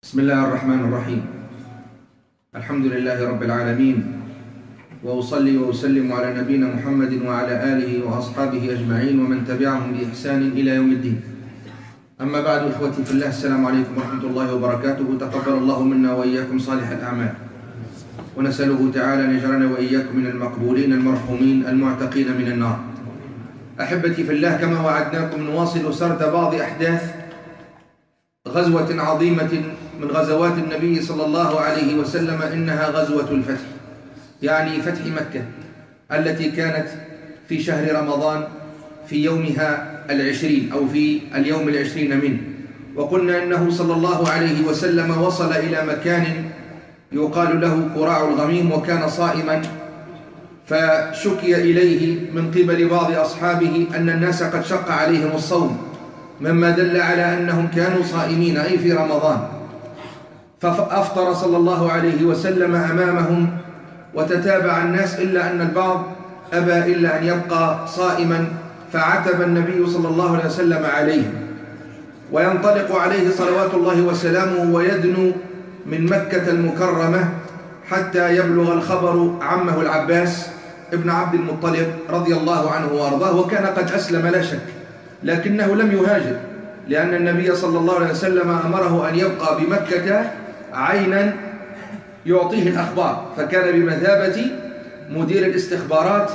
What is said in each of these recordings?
بسم الله الرحمن الرحيم. الحمد لله رب العالمين، وأصلي وأسلم على نبينا محمد وعلى آله وأصحابه أجمعين ومن تبعهم بإحسان إلى يوم الدين. أما بعد، إخوتي في الله، السلام عليكم ورحمة الله وبركاته. تقبل الله منا وإياكم صالح الأعمال، ونسأله تعالى أن يجعلنا وإياكم من المقبولين المرحومين المعتقين من النار. أحبتي في الله، كما وعدناكم نواصل سرد بعض أحداث غزوة عظيمة من غزوات النبي صلى الله عليه وسلم، إنها غزوة الفتح، يعني فتح مكة، التي كانت في شهر رمضان في يومها 20 أو في اليوم 20 منه. وقلنا إنه صلى الله عليه وسلم وصل إلى مكان يقال له قراع الغميم، وكان صائما، فشكي إليه من قبل بعض أصحابه أن الناس قد شق عليهم الصوم، مما دل على أنهم كانوا صائمين أي في رمضان. فأفطر صلى الله عليه وسلم أمامهم وتتابع الناس، إلا أن البعض أبى إلا أن يبقى صائما، فعتب النبي صلى الله عليه وسلم عليه، وينطلق عليه صلوات الله وسلامه ويدنو من مكة المكرمة حتى يبلغ الخبر عمه العباس ابن عبد المطلب رضي الله عنه وأرضاه، وكان قد أسلم لا شك، لكنه لم يهاجر، لأن النبي صلى الله عليه وسلم أمره أن يبقى بمكة عينا يعطيه الأخبار، فكان بمثابة مدير الاستخبارات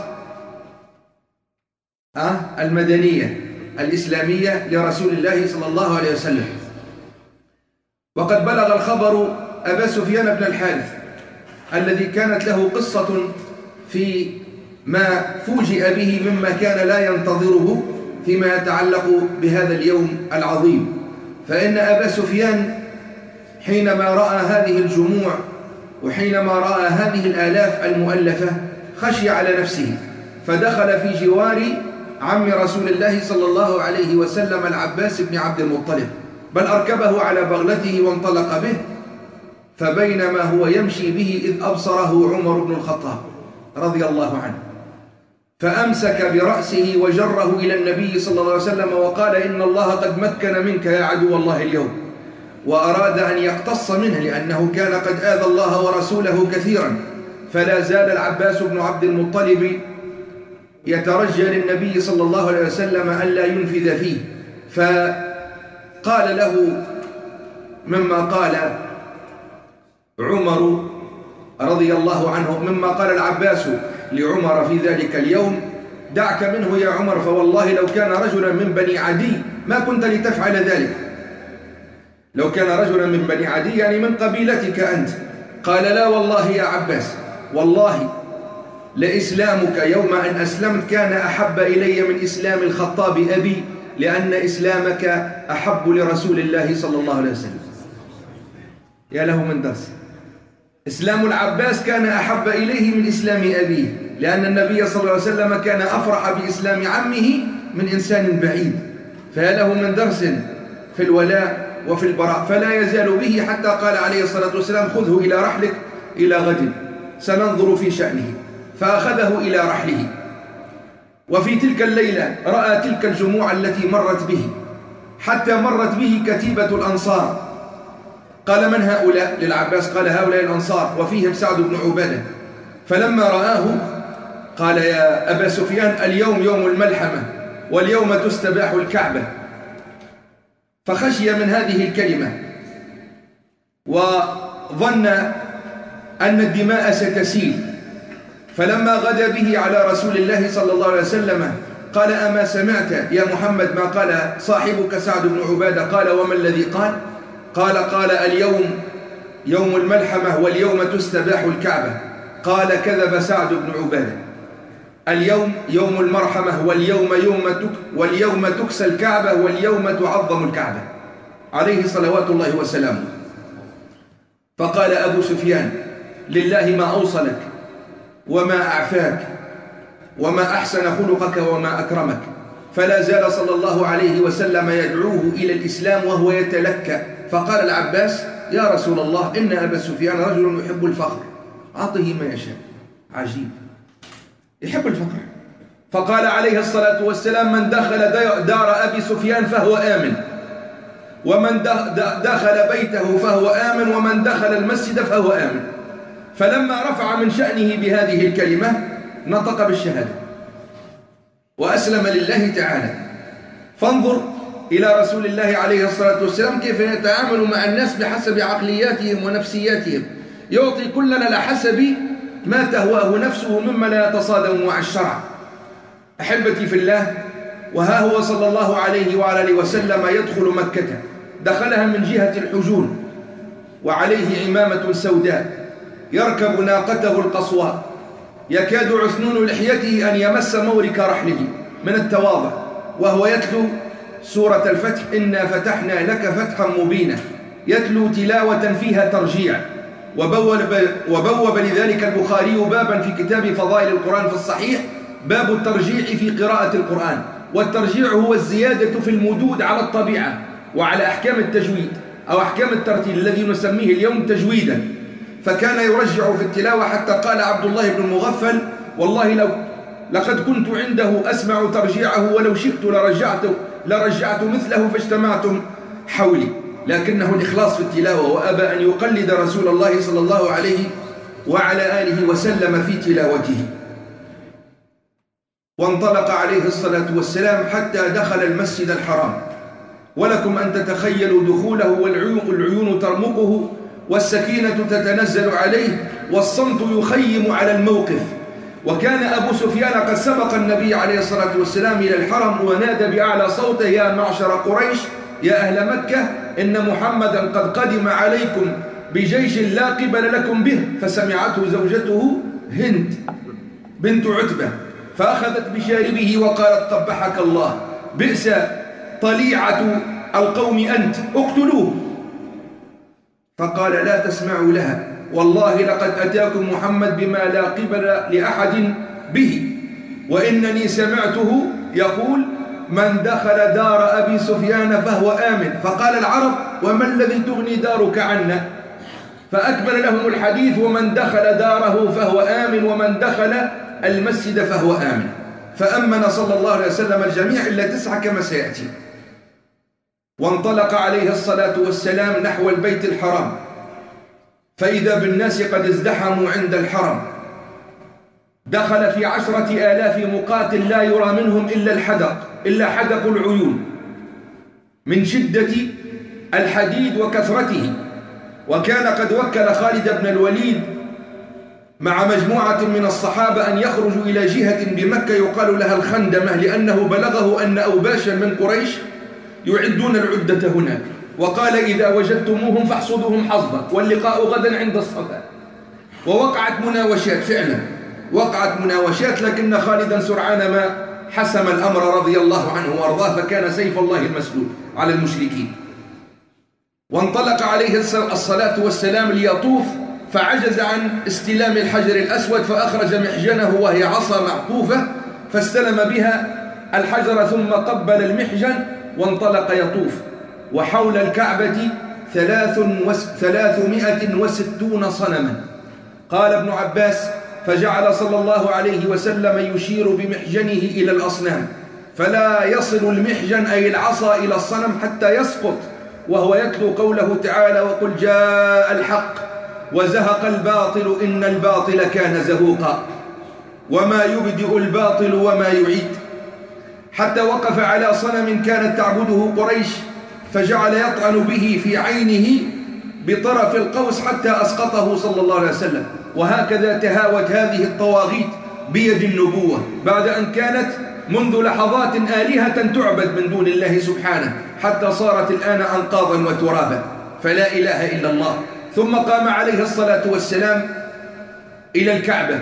المدنية الإسلامية لرسول الله صلى الله عليه وسلم. وقد بلغ الخبر أبا سفيان بن الحارث، الذي كانت له قصة في ما فوجئ به مما كان لا ينتظره فيما يتعلق بهذا اليوم العظيم. فإن أبا سفيان حينما رأى هذه الجموع وحينما رأى هذه الآلاف المؤلفة خشي على نفسه، فدخل في جوار عم رسول الله صلى الله عليه وسلم العباس بن عبد المطلب، بل أركبه على بغلته وانطلق به. فبينما هو يمشي به إذ أبصره عمر بن الخطاب رضي الله عنه، فأمسك برأسه وجره إلى النبي صلى الله عليه وسلم وقال: إن الله قد مكن منك يا عدو الله اليوم. وأراد أن يقتص منه، لأنه كان قد آذى الله ورسوله كثيرا. فلا زال العباس بن عبد المطلب يترجى للنبي صلى الله عليه وسلم ألا ينفذ فيه، فقال له مما قال عمر رضي الله عنه، مما قال العباس لعمر في ذلك اليوم: دعك منه يا عمر، فوالله لو كان رجلا من بني عدي ما كنت لتفعل ذلك. لو كان رجلا من بني عدي يعني من قبيلتك أنت. قال: لا والله يا عباس، والله لإسلامك يوم أن أسلمت كان أحب إلي من إسلام الخطاب أبي، لأن إسلامك أحب لرسول الله صلى الله عليه وسلم. يا له من درس! إسلام العباس كان أحب إليه من إسلام أبيه، لأن النبي صلى الله عليه وسلم كان أفرح بإسلام عمه من إنسان بعيد. فيا له من درس في الولاء وفي البراء، فلا يزال به حتى قال عليه الصلاة والسلام: خذه إلى رحلك إلى غد سننظر في شأنه. فأخذه إلى رحله. وفي تلك الليلة رأى تلك الجموع التي مرت به، حتى مرت به كتيبة الأنصار. قال: من هؤلاء؟ للعباس. قال: هؤلاء الأنصار، وفيهم سعد بن عبادة. فلما رآه قال: يا أبا سفيان، اليوم يوم الملحمة، واليوم تستباح الكعبة. فخشي من هذه الكلمة، وظن أن الدماء ستسيل. فلما غدا به على رسول الله صلى الله عليه وسلم قال: أما سمعت يا محمد ما قال صاحبك سعد بن عبادة؟ قال: وما الذي قال؟ قال: اليوم يوم الملحمة، واليوم تستباح الكعبة. قال: كذب سعد بن عبادة، اليوم يوم المرحمة، واليوم تكسى الكعبة، واليوم تعظم الكعبة، عليه صلوات الله وسلامه. فقال أبو سفيان: لله ما أوصلك وما أعفاك وما أحسن خلقك وما أكرمك. فلا زال صلى الله عليه وسلم يدعوه إلى الإسلام وهو يتلكأ. فقال العباس: يا رسول الله، إن أبا سفيان رجل يحب الفخر، أعطه ما يشاء. عجيب، يحب الفخر. فقال عليه الصلاة والسلام: من دخل دار أبي سفيان فهو آمن. ومن دخل بيته فهو آمن، ومن دخل المسجد فهو آمن. فلما رفع من شأنه بهذه الكلمة نطق بالشهادة وأسلم لله تعالى. فانظر إلى رسول الله عليه الصلاة والسلام كيف يتعامل مع الناس بحسب عقلياتهم ونفسياتهم، يعطي كلنا لحسب ما تهواه نفسه مما لا يتصادم مع الشرع. أحبتي في الله، وها هو صلى الله عليه وعلى آله وسلم يدخل مكة، دخلها من جهة الحجون وعليه عمامة سوداء، يركب ناقته القصواء، يكاد عثنون لحيته أن يمس مورك رحله من التواضع، وهو يتلو سورة الفتح: إنا فتحنا لك فتحا مبينا، يتلو تلاوة فيها ترجيع. وبوب لذلك البخاري بابا في كتاب فضائل القرآن في الصحيح، باب الترجيع في قراءة القرآن. والترجيع هو الزيادة في المدود على الطبيعة وعلى أحكام التجويد أو أحكام الترتيل الذي نسميه اليوم تجويدا. فكان يرجع في التلاوة حتى قال عبد الله بن المغفل: والله لقد كنت عنده أسمع ترجيعه، ولو شئت لرجعت مثله فاجتمعتم حولي. لكنه الإخلاص في التلاوة، وأبى أن يقلد رسول الله صلى الله عليه وعلى آله وسلم في تلاوته. وانطلق عليه الصلاة والسلام حتى دخل المسجد الحرام، ولكم أن تتخيلوا دخوله والعيون ترمقه والسكينة تتنزل عليه والصمت يخيم على الموقف. وكان أبو سفيان قد سبق النبي عليه الصلاة والسلام إلى الحرم ونادى بأعلى صوته: يا معشر قريش، يا أهل مكة، إن محمدا قد قدم عليكم بجيش لا قبل لكم به. فسمعته زوجته هند بنت عتبة فأخذت بشاربه وقالت: قبحك الله، بئس طليعة القوم أنت، اقتلوه. فقال: لا تسمعوا لها، والله لقد أتاكم محمد بما لا قبل لأحد به، وإنني سمعته يقول: من دخل دار أبي سفيان فهو آمن. فقال العرب: وما الذي تغني دارك عنا؟ فأكمل لهم الحديث: ومن دخل داره فهو آمن، ومن دخل المسجد فهو آمن. فأمن صلى الله عليه وسلم الجميع إلا 9 كما سيأتي. وانطلق عليه الصلاة والسلام نحو البيت الحرام، فإذا بالناس قد ازدحموا عند الحرم. دخل في 10,000 مقاتل لا يرى منهم إلا حدق العيون من شدة الحديد وكثرته. وكان قد وكل خالد بن الوليد مع مجموعة من الصحابة أن يخرجوا إلى جهة بمكة يقال لها الخندمة، لأنه بلغه أن أوباشا من قريش يعدون العدة هناك، وقال: إذا وجدتموهم فاحصدوهم حصدا، واللقاء غدا عند الصفا. ووقعت مناوشات، فعلا وقعت مناوشات، لكن خالدا سرعان ما حسم الأمر رضي الله عنه وارضاه، فكان سيف الله المسلول على المشركين. وانطلق عليه الصلاة والسلام ليطوف، فعجز عن استلام الحجر الأسود، فأخرج محجنه وهي عصا معطوفة، فاستلم بها الحجر ثم قبل المحجن وانطلق يطوف. وحول الكعبة 360 صنما. قال ابن عباس: فجعل صلى الله عليه وسلم يشير بمحجنه إلى الأصنام، فلا يصل المحجن أي العصا إلى الصنم حتى يسقط، وهو يتلو قوله تعالى: وقل جاء الحق وزهق الباطل إن الباطل كان زهوقا، وما يبدئ الباطل وما يعيد. حتى وقف على صنم كانت تعبده قريش، فجعل يطعن به في عينه بطرف القوس حتى أسقطه صلى الله عليه وسلم. وهكذا تهاوت هذه الطواغيت بيد النبوة، بعد أن كانت منذ لحظات آلهة تعبد من دون الله سبحانه، حتى صارت الآن أنقاضا وترابا، فلا إله إلا الله. ثم قام عليه الصلاة والسلام إلى الكعبة،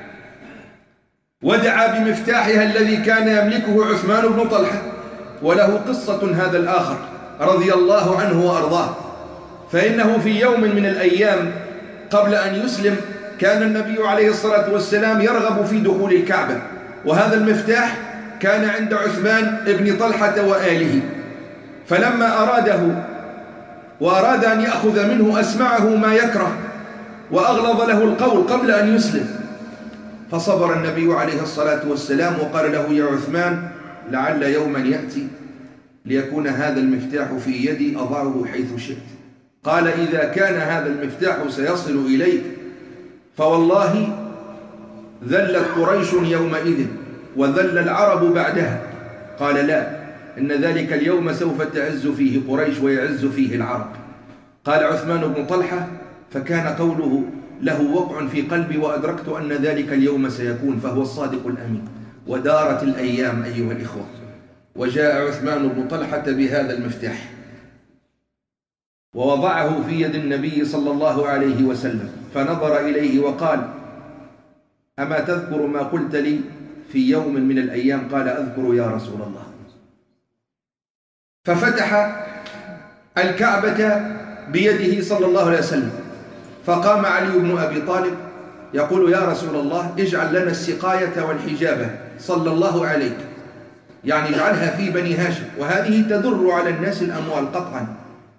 ودعا بمفتاحها الذي كان يملكه عثمان بن طلحة، وله قصة هذا الآخر رضي الله عنه وأرضاه. فإنه في يوم من الأيام قبل أن يسلم كان النبي عليه الصلاة والسلام يرغب في دخول الكعبة، وهذا المفتاح كان عند عثمان بن طلحة وآله. فلما أراده وأراد أن يأخذ منه أسمعه ما يكره وأغلظ له القول قبل أن يسلم، فصبر النبي عليه الصلاة والسلام وقال له: يا عثمان، لعل يوما يأتي ليكون هذا المفتاح في يدي أضعه حيث شئت. قال إذا كان هذا المفتاح سيصل إليك فوالله ذلت قريش يومئذ وذل العرب بعدها. قال لا، إن ذلك اليوم سوف تعز فيه قريش ويعز فيه العرب. قال عثمان بن طلحة فكان قوله له وقع في قلبي وأدركت أن ذلك اليوم سيكون، فهو الصادق الأمين. ودارت الأيام أيها الإخوة، وجاء عثمان بن طلحة بهذا المفتاح ووضعه في يد النبي صلى الله عليه وسلم، فنظر إليه وقال أما تذكر ما قلت لي في يوم من الأيام؟ قال أذكر يا رسول الله. ففتح الكعبة بيده صلى الله عليه وسلم، فقام علي بن أبي طالب يقول يا رسول الله اجعل لنا السقاية والحجابة صلى الله عليك، يعني اجعلها في بني هاشم، وهذه تدر على الناس الأموال قطعا.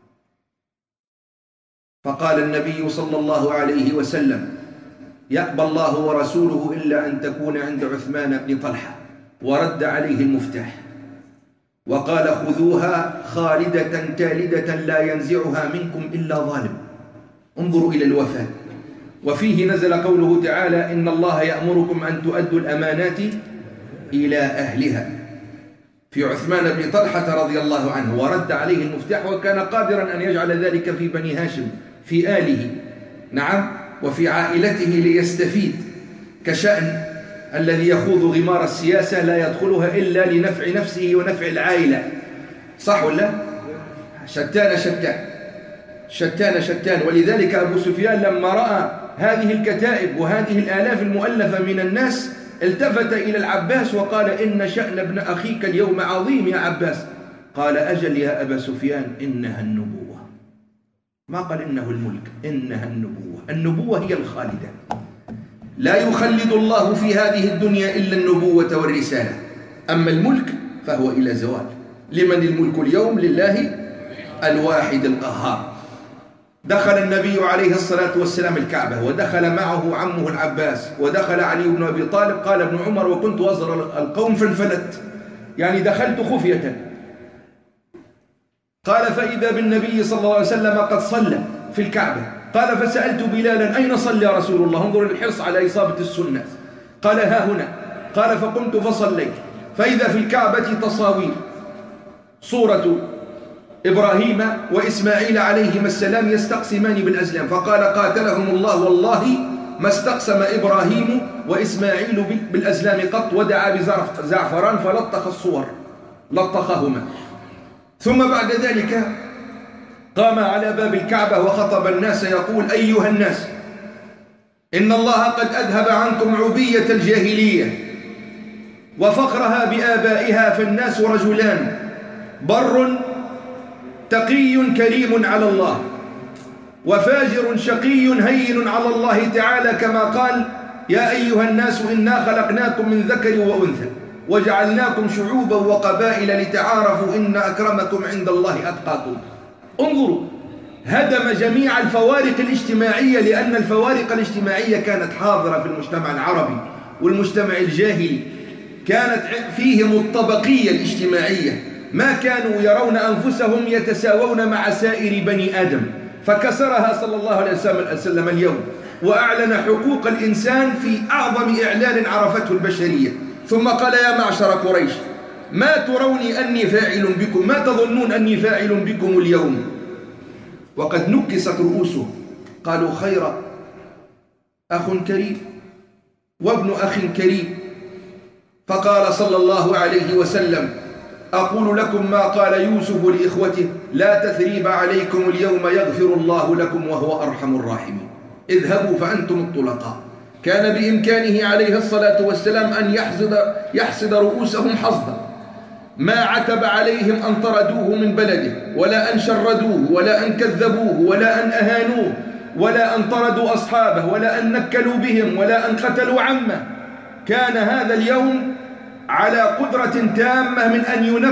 فقال النبي صلى الله عليه وسلم يأبى الله ورسوله إلا أن تكون عند عثمان بن طلحة، ورد عليه المفتاح وقال خذوها خالدة تالدة لا ينزعها منكم إلا ظالم. انظروا إلى الوفاء. وفيه نزل قوله تعالى إن الله يأمركم أن تؤدوا الأمانات إلى أهلها، في عثمان بن طلحة رضي الله عنه، ورد عليه المفتاح، وكان قادرا أن يجعل ذلك في بني هاشم في آله، نعم، وفي عائلته ليستفيد، كشأن الذي يخوض غمار السياسة لا يدخلها إلا لنفع نفسه ونفع العائلة، صح ولا؟ شتان شتان شتان شتان. ولذلك أبو سفيان لما رأى هذه الكتائب وهذه الآلاف المؤلفة من الناس التفت إلى العباس وقال إن شأن ابن أخيك اليوم عظيم يا عباس. قال أجل يا أبا سفيان إنها النبوة، ما قال إنه الملك، إنها النبوة. النبوة هي الخالدة، لا يخلد الله في هذه الدنيا إلا النبوة والرسالة، أما الملك فهو إلى زوال. لمن الملك اليوم؟ لله الواحد القهار. دخل النبي عليه الصلاة والسلام الكعبة، ودخل معه عمه العباس، ودخل علي بن أبي طالب. قال ابن عمر وكنت أصغر القوم فانفلت، يعني دخلت خفية. قال فإذا بالنبي صلى الله عليه وسلم قد صلى في الكعبة. قال فسألت بلالا أين صلى رسول الله؟ انظر الحرص على إصابة السنة. قال ها هنا. قال فقمت فصليت، فإذا في الكعبة تصاوير، صورة إبراهيم وإسماعيل عليهما السلام يستقسمان بالأزلام. فقال قاتلهم الله والله ما استقسم إبراهيم وإسماعيل بالأزلام قط، ودعا بزعفران فلطخ الصور، لطخهما. ثم بعد ذلك قام على باب الكعبة وخطب الناس يقول أيها الناس إن الله قد أذهب عنكم عبية الجاهلية وفخرها بآبائها، فالناس رجلان، بر تقي كريم على الله، وفاجر شقي هين على الله تعالى، كما قال يا أيها الناس إنا خلقناكم من ذكر وأنثى وجعلناكم شعوبا وقبائل لتعارفوا إن أكرمكم عند الله أتقاكم. انظروا، هدم جميع الفوارق الاجتماعية، لأن الفوارق الاجتماعية كانت حاضرة في المجتمع العربي والمجتمع الجاهلي، كانت فيهم الطبقية الاجتماعية، ما كانوا يرون أنفسهم يتساوون مع سائر بني آدم، فكسرها صلى الله عليه وسلم اليوم، وأعلن حقوق الإنسان في أعظم إعلان عرفته البشرية. ثم قال يا معشر قريش ما تروني أني فاعل بكم، ما تظنون أني فاعل بكم اليوم؟ وقد نكست رؤوسهم. قالوا خير، أخ كريم وابن أخ كريم. فقال صلى الله عليه وسلم أقول لكم ما قال يوسف لإخوته لا تثريب عليكم اليوم يغفر الله لكم وهو أرحم الراحمين، اذهبوا فأنتم الطلقاء. كان بإمكانه عليه الصلاة والسلام أن يحصد رؤوسهم حصدا، ما عتب عليهم أن طردوه من بلده، ولا أن شردوه، ولا أن كذبوه، ولا أن أهانوه، ولا أن طردوا أصحابه، ولا أن نكلوا بهم، ولا أن قتلوا عمه. كان هذا اليوم على قدرة تامة من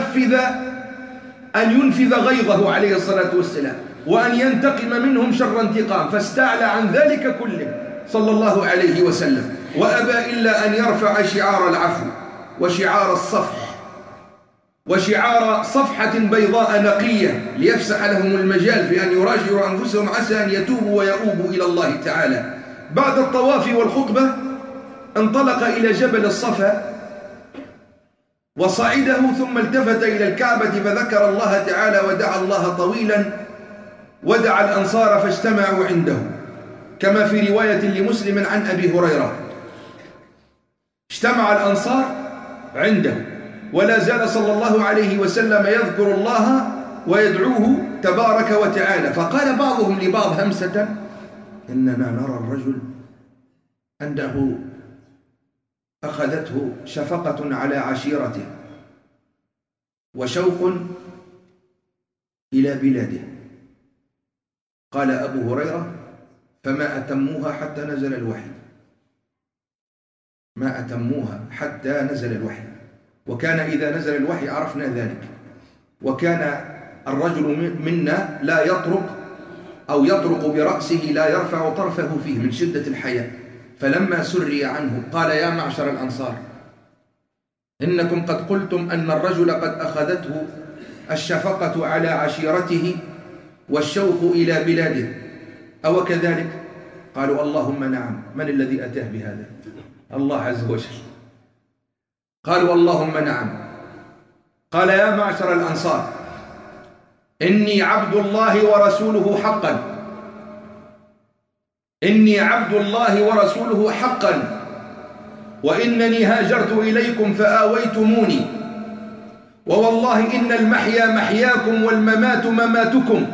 أن ينفذ غيظه عليه الصلاة والسلام، وأن ينتقم منهم شر انتقام، فاستعلى عن ذلك كله صلى الله عليه وسلم، وأبى إلا أن يرفع شعار العفو وشعار الصفح وشعار صفحة بيضاء نقية ليفسح لهم المجال في أن يراجعوا أنفسهم عسى أن يتوبوا ويؤوبوا إلى الله تعالى. بعد الطواف والخطبة انطلق إلى جبل الصفا وصعده، ثم التفت إلى الكعبة فذكر الله تعالى ودعا الله طويلا، ودعا الأنصار فاجتمعوا عنده، كما في رواية لمسلم عن أبي هريرة. اجتمع الأنصار عنده، ولا زال صلى الله عليه وسلم يذكر الله ويدعوه تبارك وتعالى. فقال بعضهم لبعض همسة: إننا نرى الرجل أنه أخذته شفقة على عشيرته وشوق إلى بلاده. قال أبو هريرة: فما أتموها حتى نزل الوحي، ما أتموها حتى نزل الوحي. وكان إذا نزل الوحي عرفنا ذلك. وكان الرجل منا لا يطرق أو يطرق برأسه، لا يرفع طرفه فيه من شدة الحياء. فلما سري عنه قال: يا معشر الأنصار، إنكم قد قلتم أن الرجل قد أخذته الشفقة على عشيرته والشوق إلى بلاده، أو كذلك؟ قالوا: اللهم نعم. من الذي أتاه بهذا؟ الله عز وجل. قالوا: اللهم نعم. قال: يا معشر الأنصار، إني عبد الله ورسوله حقا، إني عبد الله ورسوله حقا، وإنني هاجرت إليكم فآويتموني، ووالله إن المحيا محياكم والممات مماتكم.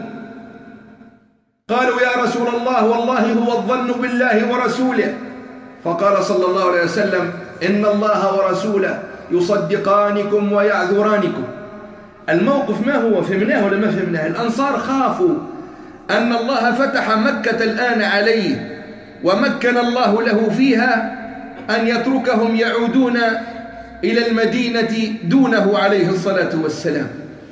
قالوا: يا رسول الله، والله هو الظن بالله ورسوله. فقال صلى الله عليه وسلم: إن الله ورسوله يصدقانكم ويعذرانكم. الموقف ما هو؟ فهمناه ولا ما فهمناه؟ الأنصار خافوا أن الله فتح مكة الآن عليه ومكن الله له فيها، أن يتركهم يعودون إلى المدينة دونه عليه الصلاة والسلام.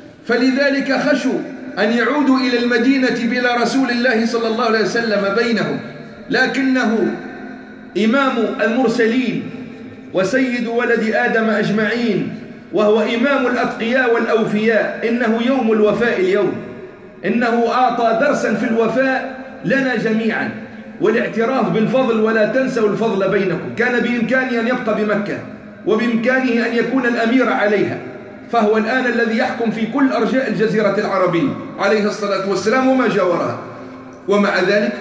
فلذلك خشوا أن يعودوا إلى المدينة بلا رسول الله صلى الله عليه وسلم بينهم. لكنه إمام المرسلين وسيد ولد آدم أجمعين، وهو إمام الأتقياء والأوفياء. إنه يوم الوفاء اليوم، إنه أعطى درسا في الوفاء لنا جميعا والاعتراف بالفضل، ولا تنسوا الفضل بينكم. كان بإمكانه أن يبقى بمكة، وبإمكانه أن يكون الأمير عليها، فهو الآن الذي يحكم في كل أرجاء الجزيرة العربية عليه الصلاة والسلام وما جاورها. ومع ذلك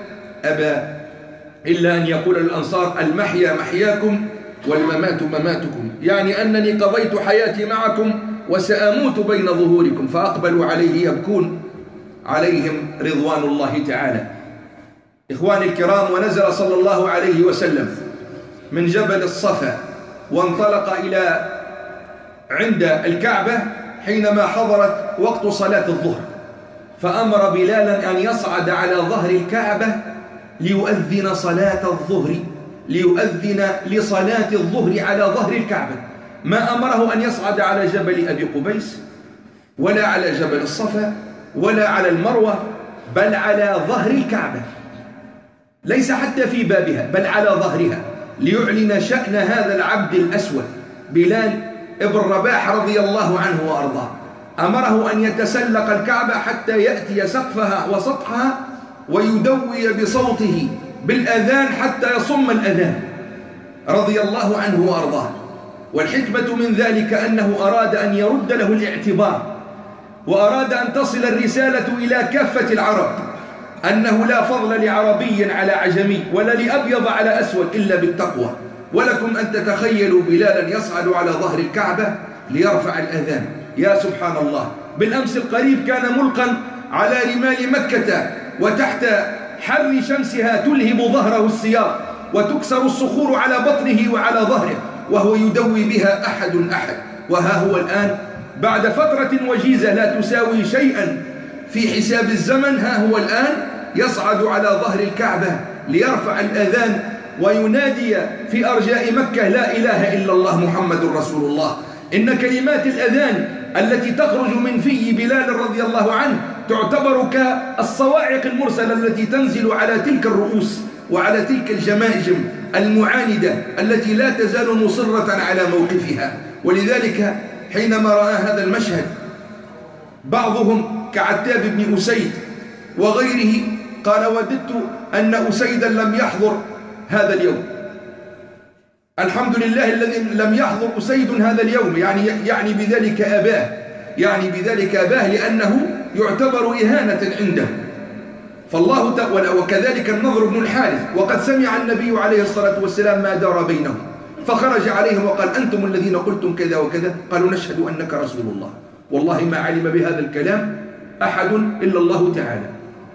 أبى إلا أن يقول الأنصار: المحيا محياكم والممات مماتكم، يعني أنني قضيت حياتي معكم وسأموت بين ظهوركم. فأقبلوا عليه يبكون، عليهم رضوان الله تعالى. إخواني الكرام، ونزل صلى الله عليه وسلم من جبل الصفا وانطلق إلى عند الكعبة حينما حضرت وقت صلاة الظهر، فأمر بلالا أن يصعد على ظهر الكعبة ليؤذن صلاة الظهر، ليؤذن لصلاة الظهر على ظهر الكعبة. ما أمره أن يصعد على جبل أبي قبيس ولا على جبل الصفا ولا على المروة، بل على ظهر الكعبة، ليس حتى في بابها بل على ظهرها، ليعلن شأن هذا العبد الأسود بلال ابن رباح رضي الله عنه وأرضاه. أمره أن يتسلق الكعبة حتى يأتي سقفها وسطحها ويدوي بصوته بالأذان حتى يصم الأذان رضي الله عنه وأرضاه. والحكمة من ذلك أنه أراد أن يرد له الاعتبار، وأراد أن تصل الرسالة إلى كافة العرب أنه لا فضل لعربي على عجمي ولا لأبيض على أسود إلا بالتقوى. ولكم أن تتخيلوا بلالا يصعد على ظهر الكعبة ليرفع الأذان. يا سبحان الله، بالأمس القريب كان ملقا على رمال مكة وتحت حر شمسها تلهب ظهره السياط وتكسر الصخور على بطنه وعلى ظهره، وهو يدوي بها أحد. وها هو الآن بعد فترة وجيزة لا تساوي شيئا في حساب الزمن، ها هو الآن يصعد على ظهر الكعبة ليرفع الأذان وينادي في أرجاء مكة: لا إله إلا الله محمد رسول الله. إن كلمات الأذان التي تخرج من في بلال رضي الله عنه تعتبر كالصواعق المرسلة التي تنزل على تلك الرؤوس وعلى تلك الجماجم المعاندة التي لا تزال مصرة على موقفها. ولذلك حينما رأى هذا المشهد. بعضهم كعتاب بن أسيد وغيره قال: وددت أن أسيدا لم يحضر هذا اليوم. الحمد لله الذي لم يحضر أسيد هذا اليوم، يعني بذلك أباه، لأنه يعتبر إهانة عنده. فالله وكذلك النضر بن الحارث، وقد سمع النبي عليه الصلاة والسلام ما دار بينهم، فخرج عليهم وقال: أنتم الذين قلتم كذا وكذا. قالوا: نشهد أنك رسول الله، والله ما علم بهذا الكلام أحد إلا الله تعالى.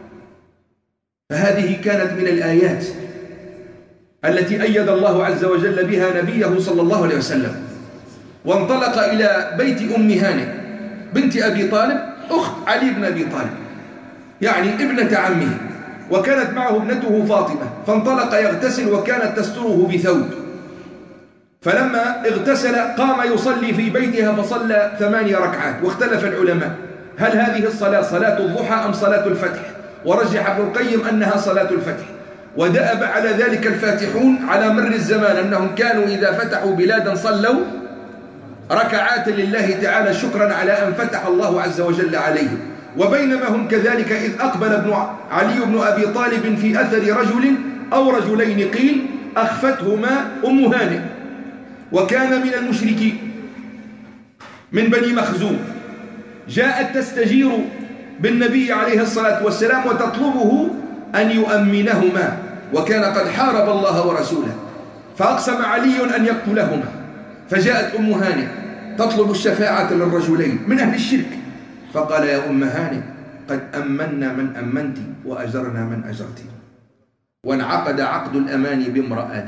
فهذه كانت من الآيات التي أيد الله عز وجل بها نبيه صلى الله عليه وسلم. وانطلق إلى بيت أم هانئ بنت أبي طالب، أخت علي بن أبي طالب، يعني ابنة عمه، وكانت معه ابنته فاطمة. فانطلق يغتسل وكانت تستره بثوب، فلما اغتسل قام يصلي في بيتها فصلى 8 ركعات. واختلف العلماء هل هذه الصلاة صلاة الضحى أم صلاة الفتح، ورجح ابن القيم أنها صلاة الفتح. ودأب على ذلك الفاتحون على مر الزمان، أنهم كانوا إذا فتحوا بلادا صلوا ركعات لله تعالى شكرا على أن فتح الله عز وجل عليهم. وبينما هم كذلك إذ أقبل علي بن أبي طالب في أثر رجل أو رجلين قيل أخفتهما أم هانئ، وكان من المشركين من بني مخزوم، جاءت تستجير بالنبي عليه الصلاة والسلام وتطلبه أن يؤمنهما، وكان قد حارب الله ورسوله، فأقسم علي أن يقتلهما. فجاءت أم هانئ تطلب الشفاعة للرجلين من أهل الشرك، فقال: يا أم هانئ قد أمنا من أمنت وأجرنا من أجرت. وانعقد عقد الأمان بامرأة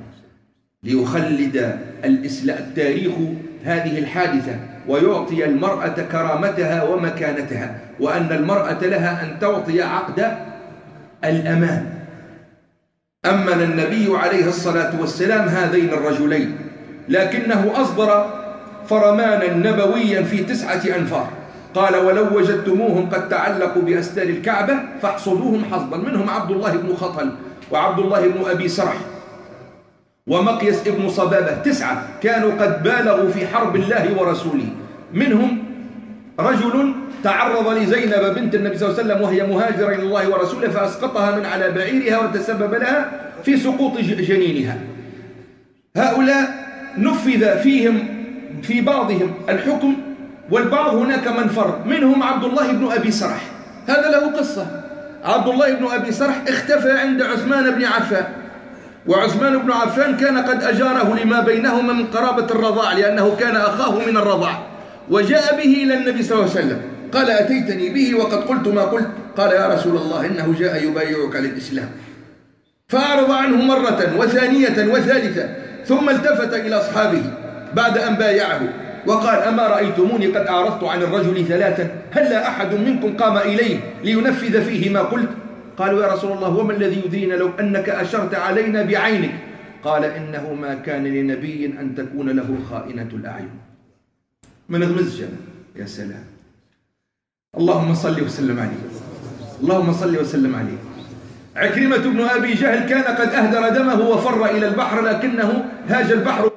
ليخلد التاريخ هذه الحادثة، ويعطي المرأة كرامتها ومكانتها، وأن المرأة لها أن تعطي عقد الأمان. أمن النبي عليه الصلاة والسلام هذين الرجلين، لكنه أصدر فرمانا نبويا في 9 أنفار. قال: ولو وجدتموهم قد تعلقوا بأستار الكعبة فاحصدوهم حصدا. منهم عبد الله بن خطل، وعبد الله بن أبي سرح، ومقيس ابن صبابة، 9 كانوا قد بالغوا في حرب الله ورسوله. منهم رجل تعرض لزينب بنت النبي صلى الله عليه وسلم وهي مهاجرة إلى الله ورسوله، فأسقطها من على بعيرها وتسبب لها في سقوط جنينها. هؤلاء نفذ فيهم في بعضهم الحكم، والبعض هناك من فر. منهم عبد الله بن أبي سرح، هذا له قصة. عبد الله بن أبي سرح اختفى عند عثمان بن عفان، وعثمان بن عفان كان قد أجاره لما بينهما من قرابة الرضاع، لأنه كان أخاه من الرضاع، وجاء به إلى النبي صلى الله عليه وسلم. قال: أتيتني به وقد قلت ما قلت. قال: يا رسول الله إنه جاء يبايعك على الإسلام. فأعرض عنه مرة وثانية وثالثة، ثم التفت إلى أصحابه بعد أن بايعه وقال: أما رأيتموني قد أعرضت عن الرجل 3؟ هل أحد منكم قام إليه لينفذ فيه ما قلت؟ قالوا: يا رسول الله وما الذي يدرينا لو أنك أشرت علينا بعينك؟ قال: إنه ما كان لنبي أن تكون له خائنة الأعين. من المزجة. يا سلام. اللهم صل وسلم عليه، اللهم صل وسلم عليه. عكرمة بن أبي جهل كان قد أهدر دمه وفر إلى البحر، لكنه هاج البحر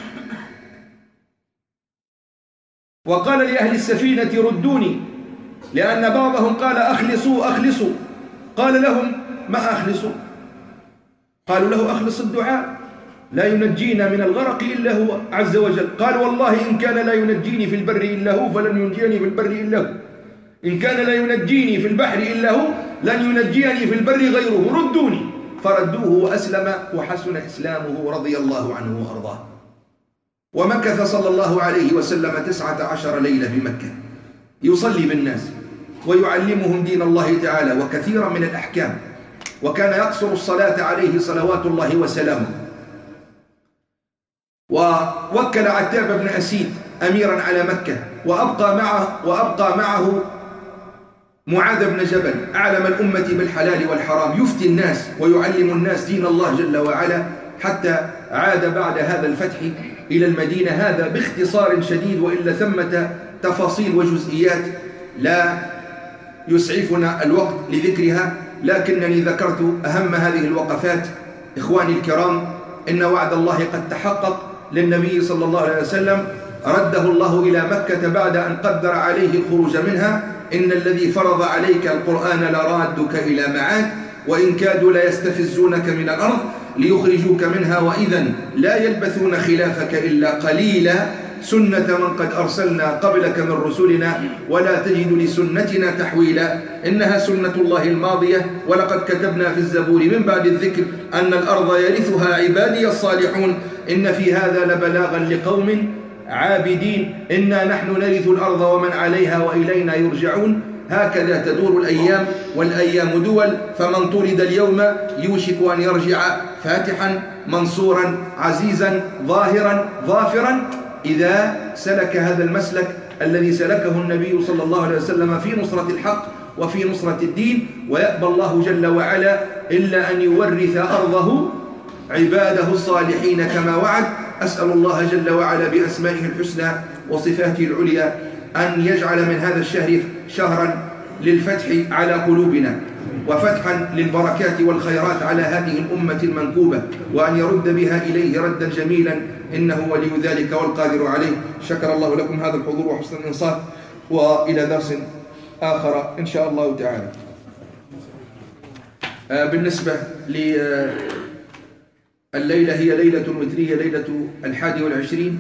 وقال لأهل السفينة: ردوني، لأن بعضهم قال: أخلصوا أخلصوا. قال لهم: ما أخلصوا؟ قالوا له: أخلص الدعاء، لا ينجينا من الغرق إلا هو عز وجل. قال: والله إن كان لا ينجيني في البر إلا هو فلن ينجيني في البر إلا هو، إن كان لا ينجيني في البحر إلا هو لن ينجيني في البر غيره، ردوني. فردوه وأسلم وحسن إسلامه رضي الله عنه وأرضاه. ومكث صلى الله عليه وسلم 19 ليلة بمكة يصلي بالناس ويعلمهم دين الله تعالى وكثيرا من الأحكام، وكان يقصر الصلاة عليه صلوات الله وسلامه. ووكل عتاب بن أسيد أميرا على مكة، وأبقى معه معاذ بن جبل أعلم الأمة بالحلال والحرام، يفتي الناس ويعلم الناس دين الله جل وعلا، حتى عاد بعد هذا الفتح إلى المدينة. هذا باختصار شديد، وإلا ثمة تفاصيل وجزئيات لا يسعفنا الوقت لذكرها، لكنني ذكرت أهم هذه الوقفات. إخواني الكرام، إن وعد الله قد تحقق للنبي صلى الله عليه وسلم رده الله إلى مكة بعد أن قدر عليه الخروج منها: إن الذي فرض عليك القرآن لرادك إلى معاد وإن كادوا ليستفزونك من الأرض ليخرجوك منها وإذا لا يلبثون خلافك إلا قليلا سنة من قد أرسلنا قبلك من رسلنا ولا تجد لسنتنا تحويلا إنها سنة الله الماضية ولقد كتبنا في الزبور من بعد الذكر أن الأرض يرثها عبادي الصالحون إن في هذا لبلاغا لقوم عابدين إنا نحن نرث الأرض ومن عليها وإلينا يرجعون. هكذا تدور الأيام والأيام دول، فمن طرد اليوم يوشك أن يرجع فاتحا منصورا عزيزا ظاهرا ظافرا إذا سلك هذا المسلك الذي سلكه النبي صلى الله عليه وسلم في نصرة الحق وفي نصرة الدين. ويأبى الله جل وعلا إلا أن يورث أرضه عباده الصالحين كما وعد. أسأل الله جل وعلا بأسمائه الحسنى وصفاته العليا أن يجعل من هذا الشهر شهرا للفتح على قلوبنا وفتحا للبركات والخيرات على هذه الأمة المنكوبة، وأن يرد بها إليه ردا جميلا إنه ولي ذلك والقادر عليه. شكر الله لكم هذا الحضور وحسن الإنصات، وإلى درس آخر إن شاء الله تعالى. بالنسبة لليلة هي ليلة وترية، ليلة 21،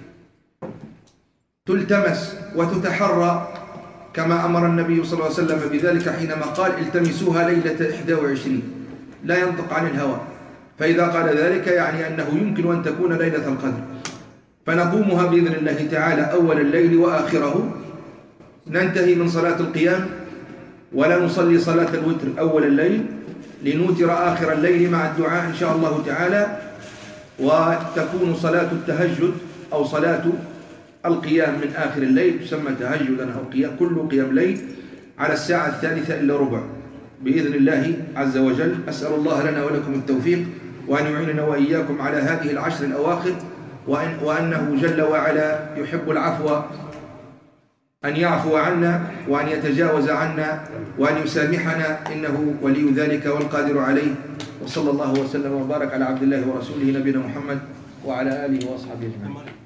تلتمس وتتحرى كما أمر النبي صلى الله عليه وسلم بذلك حينما قال: التمسوها ليلة 21، لا ينطق عن الهوى، فإذا قال ذلك يعني أنه يمكن أن تكون ليلة القدر، فنقومها بإذن الله تعالى أول الليل وآخره، ننتهي من صلاة القيام ولا نصلي صلاة الوتر أول الليل لنوتر آخر الليل مع الدعاء إن شاء الله تعالى، وتكون صلاة التهجد أو صلاة القيام من آخر الليل تسمى تهجدا أو قيام، كل قيام ليل على الساعة 3:15 بإذن الله عز وجل. أسأل الله لنا ولكم التوفيق وأن يعيننا وإياكم على هذه العشر الأواخر، وأنه جل وعلا يحب العفو، أن يعفو عنا وأن يتجاوز عنا وأن يسامحنا إنه ولي ذلك والقادر عليه. وصلى الله وسلم وبارك على عبد الله ورسوله نبينا محمد وعلى آله وأصحابه أجمعين.